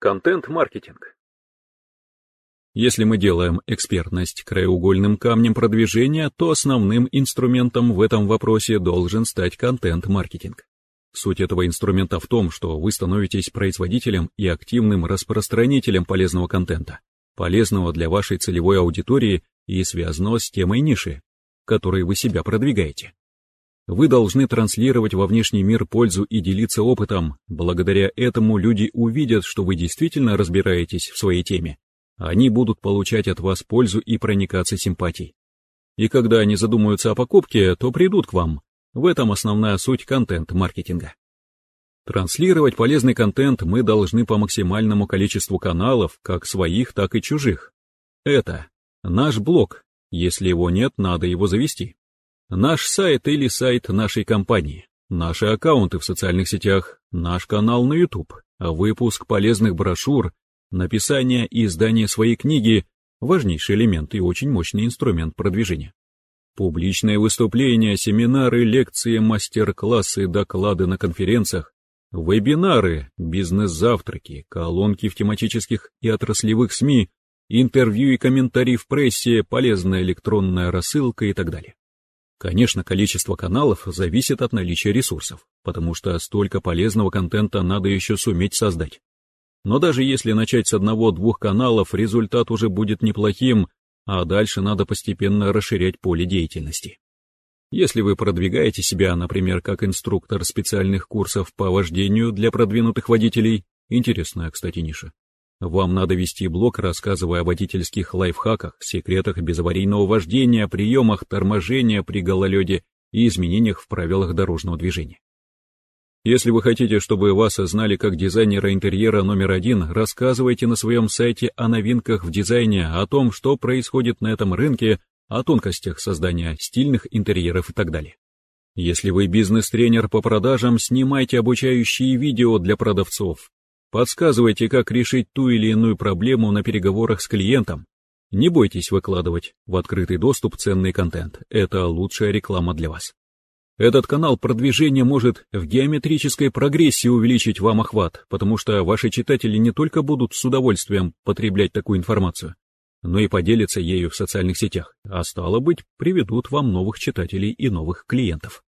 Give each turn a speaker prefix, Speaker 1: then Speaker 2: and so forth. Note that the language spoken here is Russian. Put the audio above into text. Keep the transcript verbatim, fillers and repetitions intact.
Speaker 1: Контент-маркетинг. Если мы делаем экспертность краеугольным камнем продвижения, то основным инструментом в этом вопросе должен стать контент-маркетинг. Суть этого инструмента в том, что вы становитесь производителем и активным распространителем полезного контента, полезного для вашей целевой аудитории и связанного с темой ниши, в которой вы себя продвигаете. Вы должны транслировать во внешний мир пользу и делиться опытом. Благодаря этому люди увидят, что вы действительно разбираетесь в своей теме. Они будут получать от вас пользу и проникаться симпатией. И когда они задумаются о покупке, то придут к вам. В этом основная суть контент-маркетинга. Транслировать полезный контент мы должны по максимальному количеству каналов, как своих, так и чужих. Это наш блог. Если его нет, надо его завести. Наш сайт или сайт нашей компании, наши аккаунты в социальных сетях, наш канал на YouTube, выпуск полезных брошюр, написание и издание своей книги – важнейший элемент и очень мощный инструмент продвижения. Публичные выступления, семинары, лекции, мастер-классы, доклады на конференциях, вебинары, бизнес-завтраки, колонки в тематических и отраслевых СМИ, интервью и комментарии в прессе, полезная электронная рассылка и так далее. Конечно, количество каналов зависит от наличия ресурсов, потому что столько полезного контента надо еще суметь создать. Но даже если начать с одного-двух каналов, результат уже будет неплохим, а дальше надо постепенно расширять поле деятельности. Если вы продвигаете себя, например, как инструктор специальных курсов по вождению для продвинутых водителей, интересная, кстати, ниша, вам надо вести блог, рассказывая о водительских лайфхаках, секретах безаварийного вождения, приемах торможения при гололеде и изменениях в правилах дорожного движения. Если вы хотите, чтобы вас знали как дизайнера интерьера номер один, рассказывайте на своем сайте о новинках в дизайне, о том, что происходит на этом рынке, о тонкостях создания стильных интерьеров и так далее. Если вы бизнес-тренер по продажам, снимайте обучающие видео для продавцов. Подсказывайте, как решить ту или иную проблему на переговорах с клиентом. Не бойтесь выкладывать в открытый доступ ценный контент. Это лучшая реклама для вас. Этот канал продвижения может в геометрической прогрессии увеличить вам охват, потому что ваши читатели не только будут с удовольствием потреблять такую информацию, но и поделятся ею в социальных сетях, а стало быть, приведут вам новых читателей и новых клиентов.